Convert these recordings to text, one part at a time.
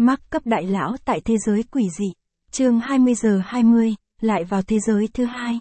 Mắc cấp đại lão tại thế giới quỷ dị. Chương 20:20, lại vào thế giới thứ hai.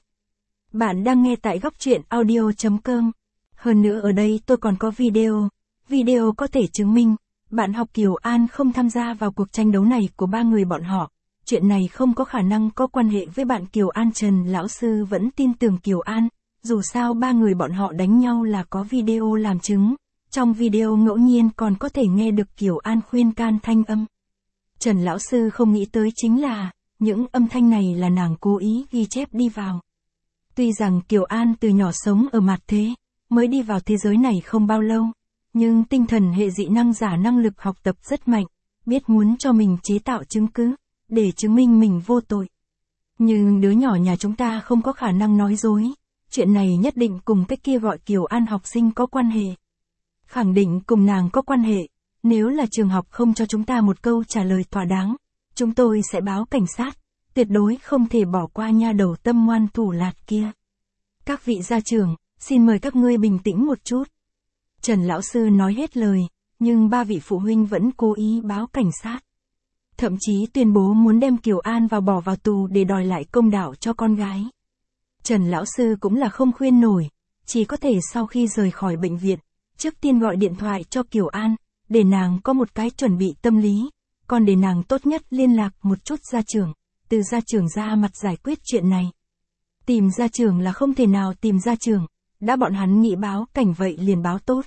Bạn đang nghe tại góc truyện audio.com. Hơn nữa ở đây tôi còn có video. Video có thể chứng minh, bạn học Kiều An không tham gia vào cuộc tranh đấu này của ba người bọn họ. Chuyện này không có khả năng có quan hệ với bạn Kiều An. Trần lão sư vẫn tin tưởng Kiều An, dù sao ba người bọn họ đánh nhau là có video làm chứng. Trong video ngẫu nhiên còn có thể nghe được Kiều An khuyên can thanh âm. Trần lão sư không nghĩ tới chính là, những âm thanh này là nàng cố ý ghi chép đi vào. Tuy rằng Kiều An từ nhỏ sống ở mặt thế, mới đi vào thế giới này không bao lâu, nhưng tinh thần hệ dị năng giả năng lực học tập rất mạnh, biết muốn cho mình chế tạo chứng cứ, để chứng minh mình vô tội. Nhưng đứa nhỏ nhà chúng ta không có khả năng nói dối, chuyện này nhất định cùng cái kia gọi Kiều An học sinh có quan hệ. Khẳng định cùng nàng có quan hệ, nếu là trường học không cho chúng ta một câu trả lời thỏa đáng, chúng tôi sẽ báo cảnh sát, tuyệt đối không thể bỏ qua nha đầu tâm ngoan thủ lạt kia. Các vị gia trưởng, xin mời các ngươi bình tĩnh một chút. Trần lão sư nói hết lời, nhưng ba vị phụ huynh vẫn cố ý báo cảnh sát. Thậm chí tuyên bố muốn đem Kiều An bỏ vào tù để đòi lại công đạo cho con gái. Trần lão sư cũng là không khuyên nổi, chỉ có thể sau khi rời khỏi bệnh viện, trước tiên gọi điện thoại cho Kiều An, để nàng có một cái chuẩn bị tâm lý, còn để nàng tốt nhất liên lạc một chút gia trưởng, từ gia trưởng ra mặt giải quyết chuyện này. Tìm gia trưởng là không thể nào tìm gia trưởng, đã bọn hắn nghĩ báo cảnh vậy liền báo tốt.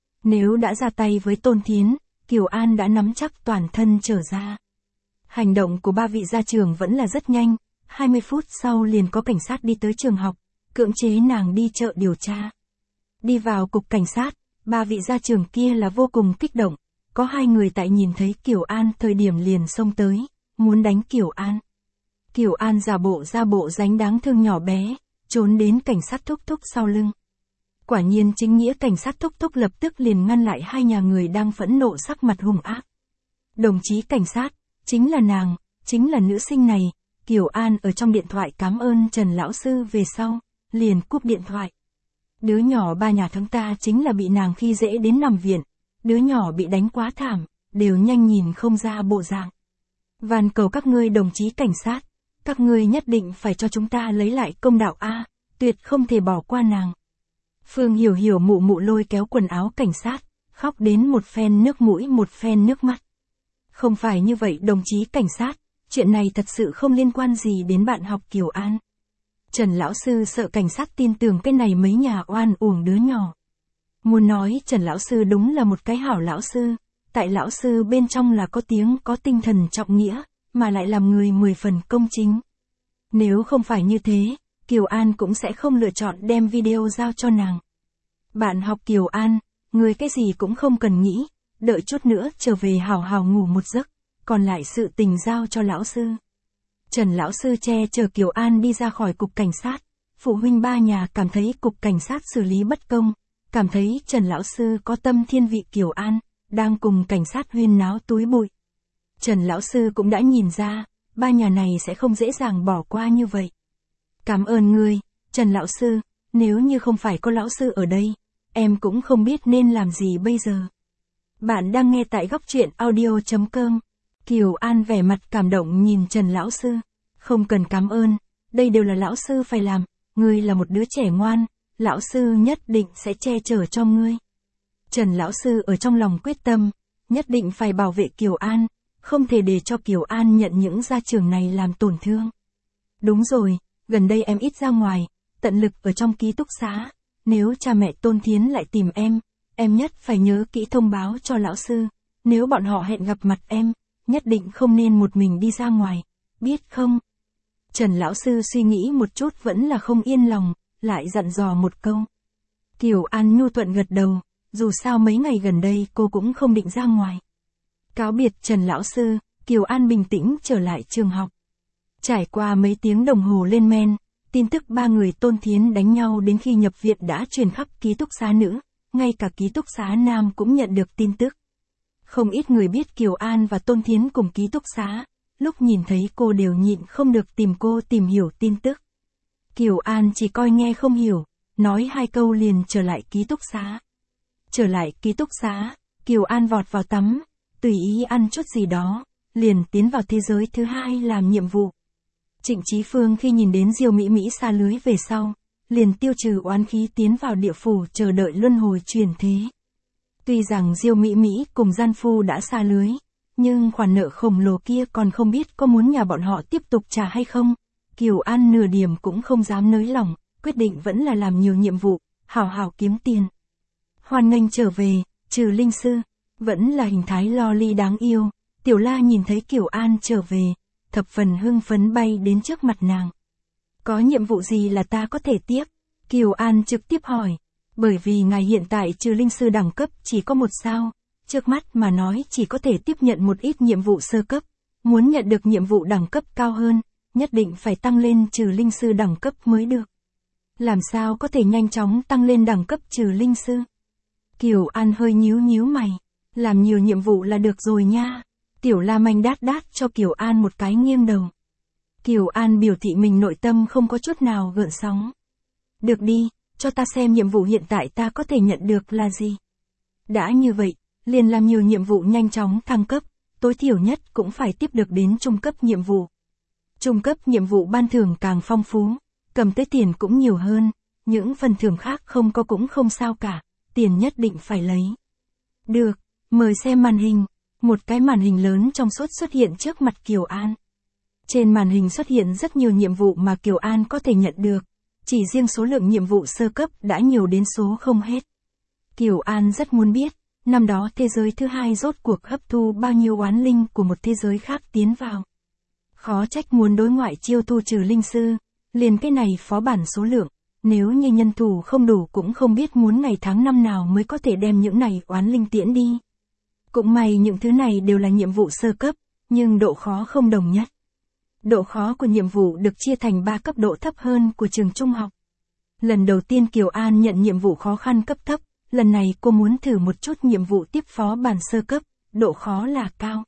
Nếu đã ra tay với Tôn Thiến, Kiều An đã nắm chắc toàn thân trở ra. Hành động của ba vị gia trưởng vẫn là rất nhanh, 20 phút sau liền có cảnh sát đi tới trường học, cưỡng chế nàng đi chợ điều tra. Đi vào cục cảnh sát, ba vị gia trưởng kia là vô cùng kích động, có hai người tại nhìn thấy Kiều An thời điểm liền xông tới, muốn đánh Kiều An. Kiều An giả bộ dáng đáng thương nhỏ bé, trốn đến cảnh sát thúc thúc sau lưng. Quả nhiên chính nghĩa cảnh sát thúc thúc lập tức liền ngăn lại hai nhà người đang phẫn nộ sắc mặt hung ác. Đồng chí cảnh sát, chính là nàng, chính là nữ sinh này. Kiều An ở trong điện thoại cảm ơn Trần lão sư về sau, liền cúp điện thoại. Đứa nhỏ ba nhà chúng ta chính là bị nàng khi dễ đến nằm viện, đứa nhỏ bị đánh quá thảm, đều nhanh nhìn không ra bộ dạng. Van cầu các ngươi đồng chí cảnh sát, các ngươi nhất định phải cho chúng ta lấy lại công đạo a, tuyệt không thể bỏ qua nàng. Phương Hiểu Hiểu mụ mụ lôi kéo quần áo cảnh sát, khóc đến một phen nước mũi một phen nước mắt. Không phải như vậy đồng chí cảnh sát, chuyện này thật sự không liên quan gì đến bạn học Kiều An. Trần lão sư sợ cảnh sát tin tưởng cái này mấy nhà oan uổng đứa nhỏ. Muốn nói Trần lão sư đúng là một cái hảo lão sư, tại lão sư bên trong là có tiếng có tinh thần trọng nghĩa, mà lại làm người 10 phần công chính. Nếu không phải như thế, Kiều An cũng sẽ không lựa chọn đem video giao cho nàng. Bạn học Kiều An, người cái gì cũng không cần nghĩ, đợi chút nữa trở về hào hào ngủ một giấc, còn lại sự tình giao cho lão sư. Trần lão sư che chở Kiều An đi ra khỏi cục cảnh sát, phụ huynh ba nhà cảm thấy cục cảnh sát xử lý bất công, cảm thấy Trần lão sư có tâm thiên vị Kiều An, đang cùng cảnh sát huyên náo túi bụi. Trần lão sư cũng đã nhìn ra, ba nhà này sẽ không dễ dàng bỏ qua như vậy. Cảm ơn ngươi, Trần lão sư, nếu như không phải có lão sư ở đây, em cũng không biết nên làm gì bây giờ. Bạn đang nghe tại góc truyện audio.com. Kiều An vẻ mặt cảm động nhìn Trần lão sư. Không cần cảm ơn, đây đều là lão sư phải làm, ngươi là một đứa trẻ ngoan, lão sư nhất định sẽ che chở cho ngươi. Trần lão sư ở trong lòng quyết tâm, nhất định phải bảo vệ Kiều An, không thể để cho Kiều An nhận những gia trưởng này làm tổn thương. Đúng rồi, gần đây em ít ra ngoài, tận lực ở trong ký túc xá, nếu cha mẹ Tôn Thiến lại tìm em nhất phải nhớ kỹ thông báo cho lão sư, nếu bọn họ hẹn gặp mặt em, nhất định không nên một mình đi ra ngoài, biết không? Trần lão sư suy nghĩ một chút vẫn là không yên lòng, lại dặn dò một câu. Kiều An nhu thuận gật đầu, dù sao mấy ngày gần đây cô cũng không định ra ngoài. Cáo biệt Trần lão sư, Kiều An bình tĩnh trở lại trường học. Trải qua mấy tiếng đồng hồ lên men, tin tức ba người Tôn Thiến đánh nhau đến khi nhập viện đã truyền khắp ký túc xá nữ, ngay cả ký túc xá nam cũng nhận được tin tức. Không ít người biết Kiều An và Tôn Thiến cùng ký túc xá, lúc nhìn thấy cô đều nhịn không được tìm cô tìm hiểu tin tức. Kiều An chỉ coi nghe không hiểu, nói hai câu liền trở lại ký túc xá. Trở lại ký túc xá, Kiều An vọt vào tắm, tùy ý ăn chút gì đó, liền tiến vào thế giới thứ hai làm nhiệm vụ. Trịnh Chí Phương khi nhìn đến Diêu Mỹ Mỹ xa lưới về sau, liền tiêu trừ oán khí tiến vào địa phủ chờ đợi luân hồi chuyển thế. Tuy rằng Diêu Mỹ Mỹ cùng gian phu đã xa lưới, nhưng khoản nợ khổng lồ kia còn không biết có muốn nhà bọn họ tiếp tục trả hay không. Kiều An nửa điểm cũng không dám nới lỏng, quyết định vẫn là làm nhiều nhiệm vụ, hào hào kiếm tiền. Hoan nghênh trở về, Trừ Linh Sư, vẫn là hình thái loli đáng yêu. Tiểu La nhìn thấy Kiều An trở về, thập phần hưng phấn bay đến trước mặt nàng. Có nhiệm vụ gì là ta có thể tiếp? Kiều An trực tiếp hỏi. Bởi vì ngài hiện tại Trừ Linh Sư đẳng cấp chỉ có 1 sao, trước mắt mà nói chỉ có thể tiếp nhận một ít nhiệm vụ sơ cấp. Muốn nhận được nhiệm vụ đẳng cấp cao hơn, nhất định phải tăng lên Trừ Linh Sư đẳng cấp mới được. Làm sao có thể nhanh chóng tăng lên đẳng cấp Trừ Linh Sư? Kiều An hơi nhíu mày. Làm nhiều nhiệm vụ là được rồi nha. Tiểu La Manh đát cho Kiều An một cái nghiêng đầu. Kiều An biểu thị mình nội tâm không có chút nào gợn sóng. Được đi, cho ta xem nhiệm vụ hiện tại ta có thể nhận được là gì. Đã như vậy, liền làm nhiều nhiệm vụ nhanh chóng thăng cấp, tối thiểu nhất cũng phải tiếp được đến trung cấp nhiệm vụ. Trung cấp nhiệm vụ ban thưởng càng phong phú, cầm tới tiền cũng nhiều hơn, những phần thưởng khác không có cũng không sao cả, tiền nhất định phải lấy. Được, mời xem màn hình. Một cái màn hình lớn trong suốt xuất hiện trước mặt Kiều An. Trên màn hình xuất hiện rất nhiều nhiệm vụ mà Kiều An có thể nhận được, chỉ riêng số lượng nhiệm vụ sơ cấp đã nhiều đến số không hết. Kiều An rất muốn biết, năm đó thế giới thứ hai rốt cuộc hấp thu bao nhiêu oán linh của một thế giới khác tiến vào. Khó trách muốn đối ngoại chiêu thu Trừ Linh Sư, liền cái này phó bản số lượng, nếu như nhân thủ không đủ cũng không biết muốn ngày tháng năm nào mới có thể đem những này oán linh tiễn đi. Cũng may những thứ này đều là nhiệm vụ sơ cấp, nhưng độ khó không đồng nhất. Độ khó của nhiệm vụ được chia thành 3 cấp độ thấp hơn của trường trung học. Lần đầu tiên Kiều An nhận nhiệm vụ khó khăn cấp thấp, lần này cô muốn thử một chút nhiệm vụ tiếp phó bản sơ cấp, độ khó là cao.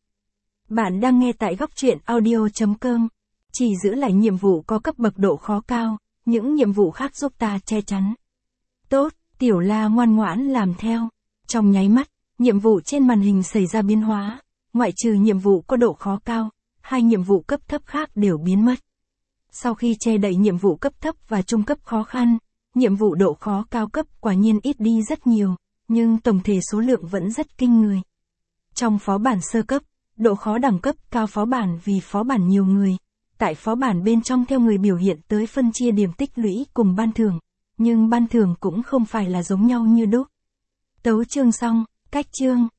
Bạn đang nghe tại góc truyện audio.com. Chỉ giữ lại nhiệm vụ có cấp bậc độ khó cao, những nhiệm vụ khác giúp ta che chắn. Tốt, Tiểu La ngoan ngoãn làm theo. Trong nháy mắt, nhiệm vụ trên màn hình xảy ra biến hóa, ngoại trừ nhiệm vụ có độ khó cao, 2 nhiệm vụ cấp thấp khác đều biến mất. Sau khi che đậy nhiệm vụ cấp thấp và trung cấp khó khăn, nhiệm vụ độ khó cao cấp quả nhiên ít đi rất nhiều, nhưng tổng thể số lượng vẫn rất kinh người. Trong phó bản sơ cấp, độ khó đẳng cấp cao phó bản vì phó bản nhiều người, tại phó bản bên trong theo người biểu hiện tới phân chia điểm tích lũy cùng ban thưởng, nhưng ban thưởng cũng không phải là giống nhau như đúc. Tấu chương xong, cách chương.